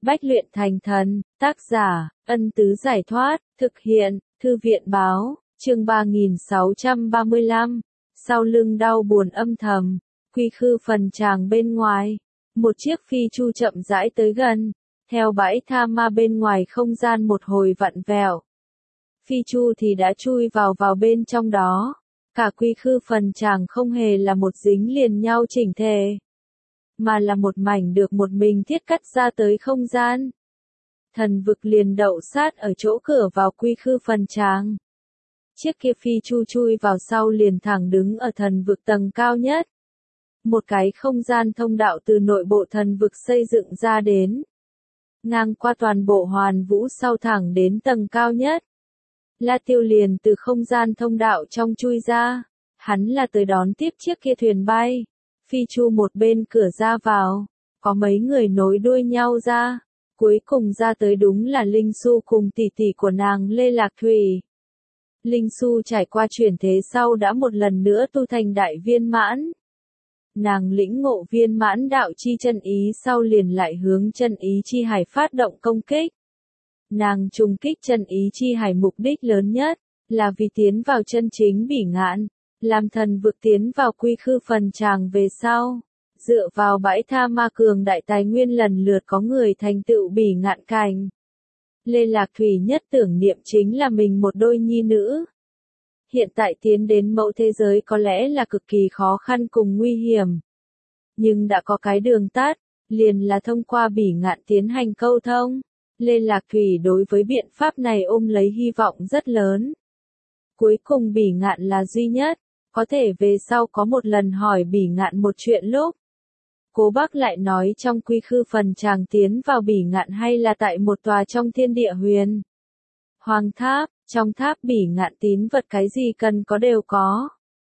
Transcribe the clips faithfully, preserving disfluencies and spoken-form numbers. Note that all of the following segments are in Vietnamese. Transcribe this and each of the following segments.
Bách luyện thành thần, tác giả, Ân Tứ Giải Thoát, thực hiện, Thư viện Báo, chương ba nghìn sáu trăm ba mươi lăm, sau lưng đau buồn âm thầm, quy khư phần tràng bên ngoài, một chiếc phi chu chậm rãi tới gần, theo bãi tha ma bên ngoài không gian một hồi vặn vẹo. Phi chu thì đã chui vào vào bên trong đó, cả quy khư phần tràng không hề là một dính liền nhau chỉnh thể, mà là một mảnh được một mình thiết cắt ra tới không gian. Thần vực liền đậu sát ở chỗ cửa vào quy khư phần tràng. Chiếc kia phi chu chui vào sau liền thẳng đứng ở thần vực tầng cao nhất. Một cái không gian thông đạo từ nội bộ thần vực xây dựng ra đến. Ngang qua toàn bộ hoàn vũ sau thẳng đến tầng cao nhất. La Tiêu liền từ không gian thông đạo trong chui ra. Hắn là tới đón tiếp chiếc kia thuyền bay. Phi chu một bên cửa ra vào. Có mấy người nối đuôi nhau ra. Cuối cùng ra tới đúng là Linh Xu cùng tỷ tỷ của nàng Lê Lạc Thủy. Linh Xu trải qua chuyển thế sau đã một lần nữa tu thành đại viên mãn. Nàng lĩnh ngộ viên mãn đạo chi chân ý sau liền lại hướng chân ý chi hải phát động công kích. Nàng trùng kích chân ý chi hải mục đích lớn nhất, là vì tiến vào chân chính bỉ ngạn, làm thần vực tiến vào quy khư phần tràng về sau. Dựa vào bãi tha ma cường đại tài nguyên lần lượt có người thành tựu bỉ ngạn cảnh. Lê Lạc Thủy nhất tưởng niệm chính là mình một đôi nhi nữ. Hiện tại tiến đến mẫu thế giới có lẽ là cực kỳ khó khăn cùng nguy hiểm. Nhưng đã có cái đường tắt, liền là thông qua bỉ ngạn tiến hành câu thông. Lê Lạc Thủy đối với biện pháp này ôm lấy hy vọng rất lớn. Cuối cùng bỉ ngạn là duy nhất, có thể về sau có một lần hỏi bỉ ngạn một chuyện lúc. Cố Bác lại nói trong quy khư phần tràng tiến vào bỉ ngạn hay là tại một tòa trong thiên địa huyền. Hoàng tháp, trong tháp bỉ ngạn tín vật cái gì cần có đều có.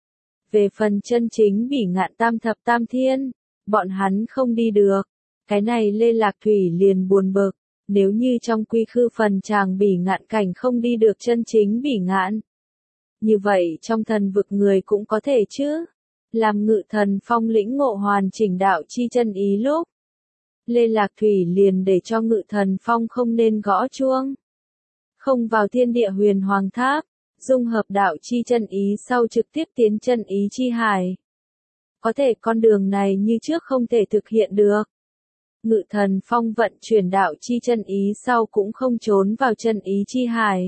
Về phần chân chính bỉ ngạn tam thập tam thiên, bọn hắn không đi được. Cái này Lê Lạc Thủy liền buồn bực, nếu như trong quy khư phần tràng bỉ ngạn cảnh không đi được chân chính bỉ ngạn. Như vậy trong thần vực người cũng có thể chứ. Làm Ngự Thần Phong lĩnh ngộ hoàn chỉnh đạo chi chân ý lúc. Lê Lạc Thủy liền để cho Ngự Thần Phong không nên gõ chuông. Không vào thiên địa huyền hoàng tháp, dung hợp đạo chi chân ý sau trực tiếp tiến chân ý chi hải. Có thể con đường này như trước không thể thực hiện được. Ngự Thần Phong vận chuyển đạo chi chân ý sau cũng không trốn vào chân ý chi hải.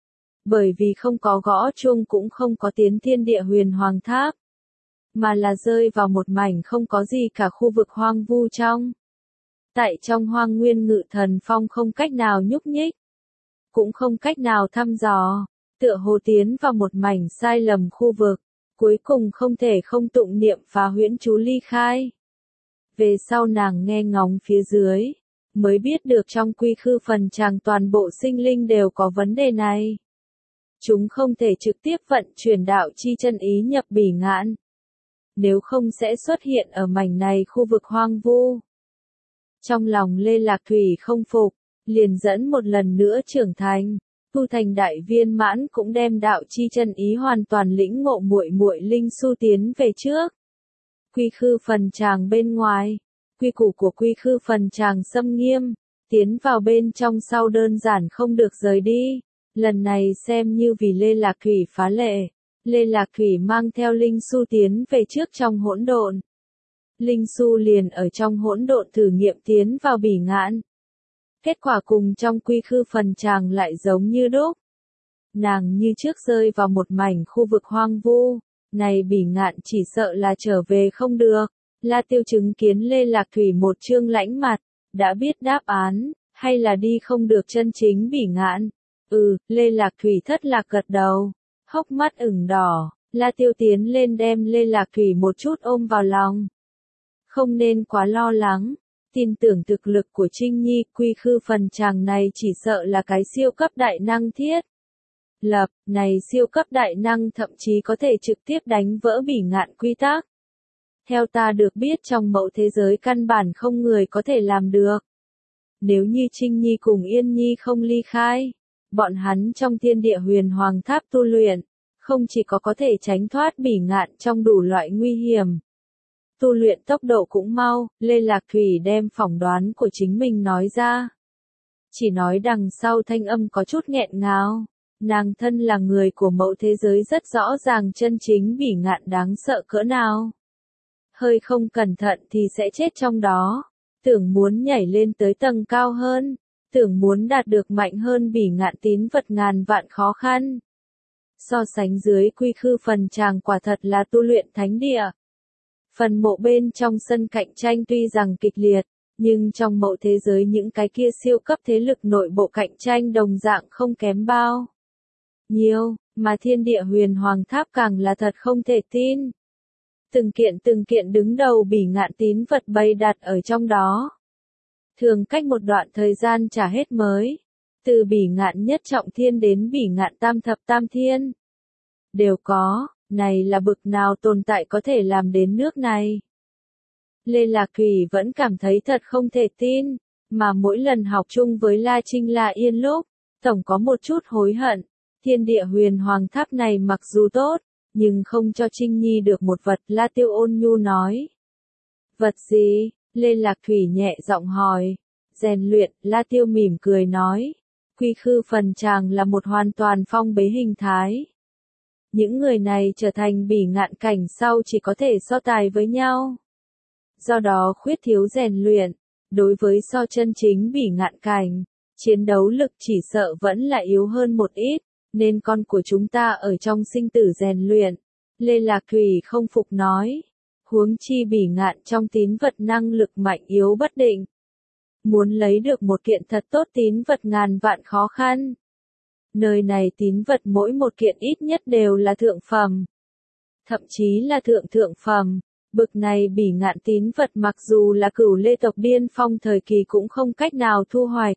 Bởi vì không có gõ chuông cũng không có tiến thiên địa huyền hoàng tháp. Mà là rơi vào một mảnh không có gì cả khu vực hoang vu trong. Tại trong hoang nguyên Ngự Thần Phong không cách nào nhúc nhích. Cũng không cách nào thăm dò. Tựa hồ tiến vào một mảnh sai lầm khu vực. Cuối cùng không thể không tụng niệm phá huyễn chú ly khai. Về sau nàng nghe ngóng phía dưới. Mới biết được trong quy khư phần tràng toàn bộ sinh linh đều có vấn đề này. Chúng không thể trực tiếp vận chuyển đạo chi chân ý nhập bỉ ngạn. Nếu không sẽ xuất hiện ở mảnh này khu vực hoang vu. Trong lòng Lê Lạc Thủy không phục, liền dẫn một lần nữa trưởng thành, tu thành đại viên mãn cũng đem đạo chi chân ý hoàn toàn lĩnh ngộ muội muội Linh Xu tiến về trước. Quy khư phần tràng bên ngoài, quy củ của quy khư phần tràng xâm nghiêm, tiến vào bên trong sau đơn giản không được rời đi. Lần này xem như vì Lê Lạc Thủy phá lệ. Lê Lạc Thủy mang theo Linh Xu tiến về trước trong hỗn độn. Linh Xu liền ở trong hỗn độn thử nghiệm tiến vào bỉ ngạn. Kết quả cùng trong quy khư phần tràng lại giống như đúc. Nàng như trước rơi vào một mảnh khu vực hoang vu. Này bỉ ngạn chỉ sợ là trở về không được. La Tiêu chứng kiến Lê Lạc Thủy một trương lãnh mặt. Đã biết đáp án, hay là đi không được chân chính bỉ ngạn. Ừ, Lê Lạc Thủy thất lạc gật đầu. Hốc mắt ửng đỏ, La Tiêu tiến lên đem Lê Lạc Thủy một chút ôm vào lòng. Không nên quá lo lắng, tin tưởng thực lực của Trinh Nhi quy khư phần tràng này chỉ sợ là cái siêu cấp đại năng thiết. Lập, này siêu cấp đại năng thậm chí có thể trực tiếp đánh vỡ bỉ ngạn quy tắc. Theo ta được biết trong mẫu thế giới căn bản không người có thể làm được. Nếu như Trinh Nhi cùng Yên Nhi không ly khai. Bọn hắn trong thiên địa huyền hoàng tháp tu luyện, không chỉ có có thể tránh thoát bỉ ngạn trong đủ loại nguy hiểm. Tu luyện tốc độ cũng mau, Lê Lạc Thủy đem phỏng đoán của chính mình nói ra. chỉ nói đằng sau thanh âm có chút nghẹn ngào. Nàng thân là người của mẫu thế giới rất rõ ràng chân chính bỉ ngạn đáng sợ cỡ nào. Hơi không cẩn thận thì sẽ chết trong đó. Tưởng muốn nhảy lên tới tầng cao hơn. Tưởng muốn đạt được mạnh hơn bỉ ngạn tín vật ngàn vạn khó khăn. So sánh dưới quy khư phần tràng quả thật là tu luyện thánh địa. Phần mộ bên trong sân cạnh tranh tuy rằng kịch liệt, nhưng trong mộ thế giới những cái kia siêu cấp thế lực nội bộ cạnh tranh đồng dạng không kém bao nhiều, mà thiên địa huyền hoàng tháp càng là thật không thể tin. Từng kiện từng kiện đứng đầu bỉ ngạn tín vật bày đặt ở trong đó. Thường cách một đoạn thời gian trả hết mới. Từ bỉ ngạn nhất trọng thiên đến bỉ ngạn tam thập tam thiên. Đều có, này là bực nào tồn tại có thể làm đến nước này. Lê Lạc Thủy vẫn cảm thấy thật không thể tin, mà mỗi lần học chung với La Trinh La Yên lúc, tổng có một chút hối hận. Thiên địa huyền hoàng tháp này mặc dù tốt, nhưng không cho Trinh Nhi được một vật. La Tiêu ôn nhu nói. Vật gì? Lê Lạc Thủy nhẹ giọng hỏi. Rèn luyện. La Tiêu mỉm cười nói. Quy khư phần tràng là một hoàn toàn phong bế hình thái. Những người này trở thành bỉ ngạn cảnh sau chỉ có thể so tài với nhau. Do đó khuyết thiếu rèn luyện, đối với so chân chính bỉ ngạn cảnh, chiến đấu lực chỉ sợ vẫn là yếu hơn một ít, nên con của chúng ta ở trong sinh tử rèn luyện. Lê Lạc Thủy không phục nói. Huống chi bỉ ngạn trong tín vật năng lực mạnh yếu bất định. Muốn lấy được một kiện thật tốt tín vật ngàn vạn khó khăn. Nơi này tín vật mỗi một kiện ít nhất đều là thượng phẩm. Thậm chí là thượng thượng phẩm. Bực này bỉ ngạn tín vật mặc dù là cửu lê tộc điên phong thời kỳ cũng không cách nào thu hoạch.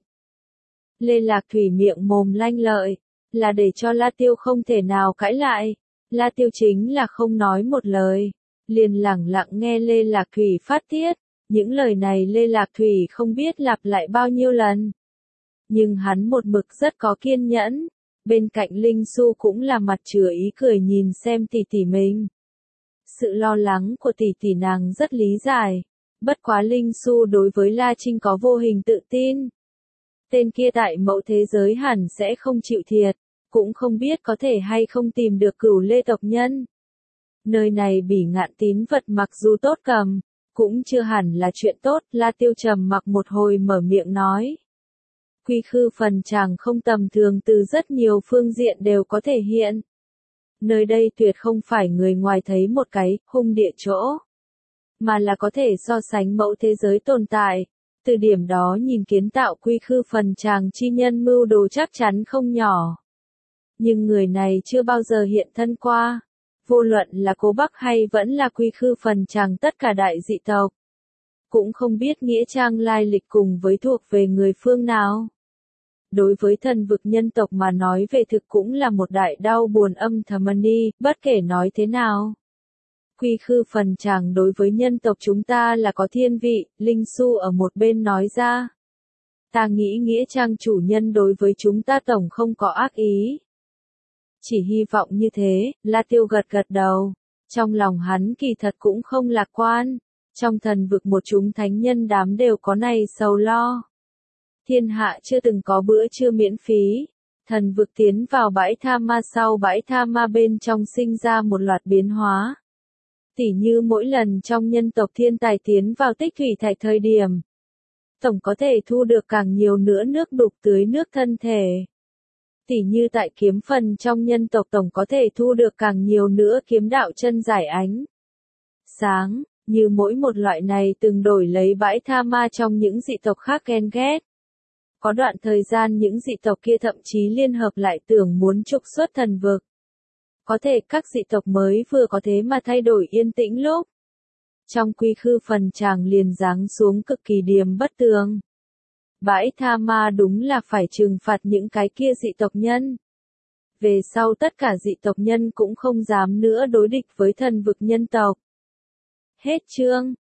Lê Lạc Thủy miệng mồm lanh lợi, là để cho La Tiêu không thể nào cãi lại. La Tiêu chính là không nói một lời, liền lẳng lặng nghe Lê Lạc Thủy phát tiết. Những lời này Lê Lạc Thủy không biết lặp lại bao nhiêu lần. Nhưng hắn một mực rất có kiên nhẫn. Bên cạnh Linh Xu cũng là mặt chứa ý cười nhìn xem tỷ tỷ mình. Sự lo lắng của tỷ tỷ nàng rất lý giải. Bất quá Linh Xu đối với La Trinh có vô hình tự tin. Tên kia tại mẫu thế giới hẳn sẽ không chịu thiệt. Cũng không biết có thể hay không tìm được cửu lê tộc nhân. Nơi này bỉ ngạn tín vật mặc dù tốt cầm, cũng chưa hẳn là chuyện tốt. La Tiêu trầm mặc một hồi mở miệng nói. Quy khư phần tràng không tầm thường từ rất nhiều phương diện đều có thể hiện. Nơi đây tuyệt không phải người ngoài thấy một cái hung địa chỗ, mà là có thể so sánh mẫu thế giới tồn tại. Từ điểm đó nhìn kiến tạo quy khư phần tràng chi nhân mưu đồ chắc chắn không nhỏ. Nhưng người này chưa bao giờ hiện thân qua. Vô luận là Cố Bắc hay vẫn là quy khư phần tràng tất cả đại dị tộc. Cũng không biết nghĩa trang lai lịch cùng với thuộc về người phương nào. Đối với thần vực nhân tộc mà nói về thực cũng là một đại đau buồn âm thầm đi, bất kể nói thế nào. Quy khư phần tràng đối với nhân tộc chúng ta là có thiên vị, Linh Xu ở một bên nói ra. Ta nghĩ nghĩa trang chủ nhân đối với chúng ta tổng không có ác ý. Chỉ hy vọng như thế. La Tiêu gật gật đầu. Trong lòng hắn kỳ thật cũng không lạc quan. Trong thần vực một chúng thánh nhân đám đều có này sầu lo. Thiên hạ chưa từng có bữa trưa miễn phí. Thần vực tiến vào bãi tha ma sau bãi tha ma bên trong sinh ra một loạt biến hóa. Tỉ như mỗi lần trong nhân tộc thiên tài tiến vào tích thủy thạch thời điểm. Tổng có thể thu được càng nhiều nữa nước đục tưới nước thân thể. Tỉ như tại kiếm phần trong nhân tộc tổng có thể thu được càng nhiều nữa kiếm đạo chân giải ánh sáng, như mỗi một loại này từng đổi lấy bãi tha ma trong những dị tộc khác ghen ghét. Có đoạn thời gian những dị tộc kia thậm chí liên hợp lại tưởng muốn trục xuất thần vực. Có thể các dị tộc mới vừa có thế mà thay đổi yên tĩnh lúc. Trong quy khư phần tràng liền giáng xuống cực kỳ điềm bất tường. Bãi tha ma đúng là phải trừng phạt những cái kia dị tộc nhân. Về sau tất cả dị tộc nhân cũng không dám nữa đối địch với thần vực nhân tộc. Hết chương.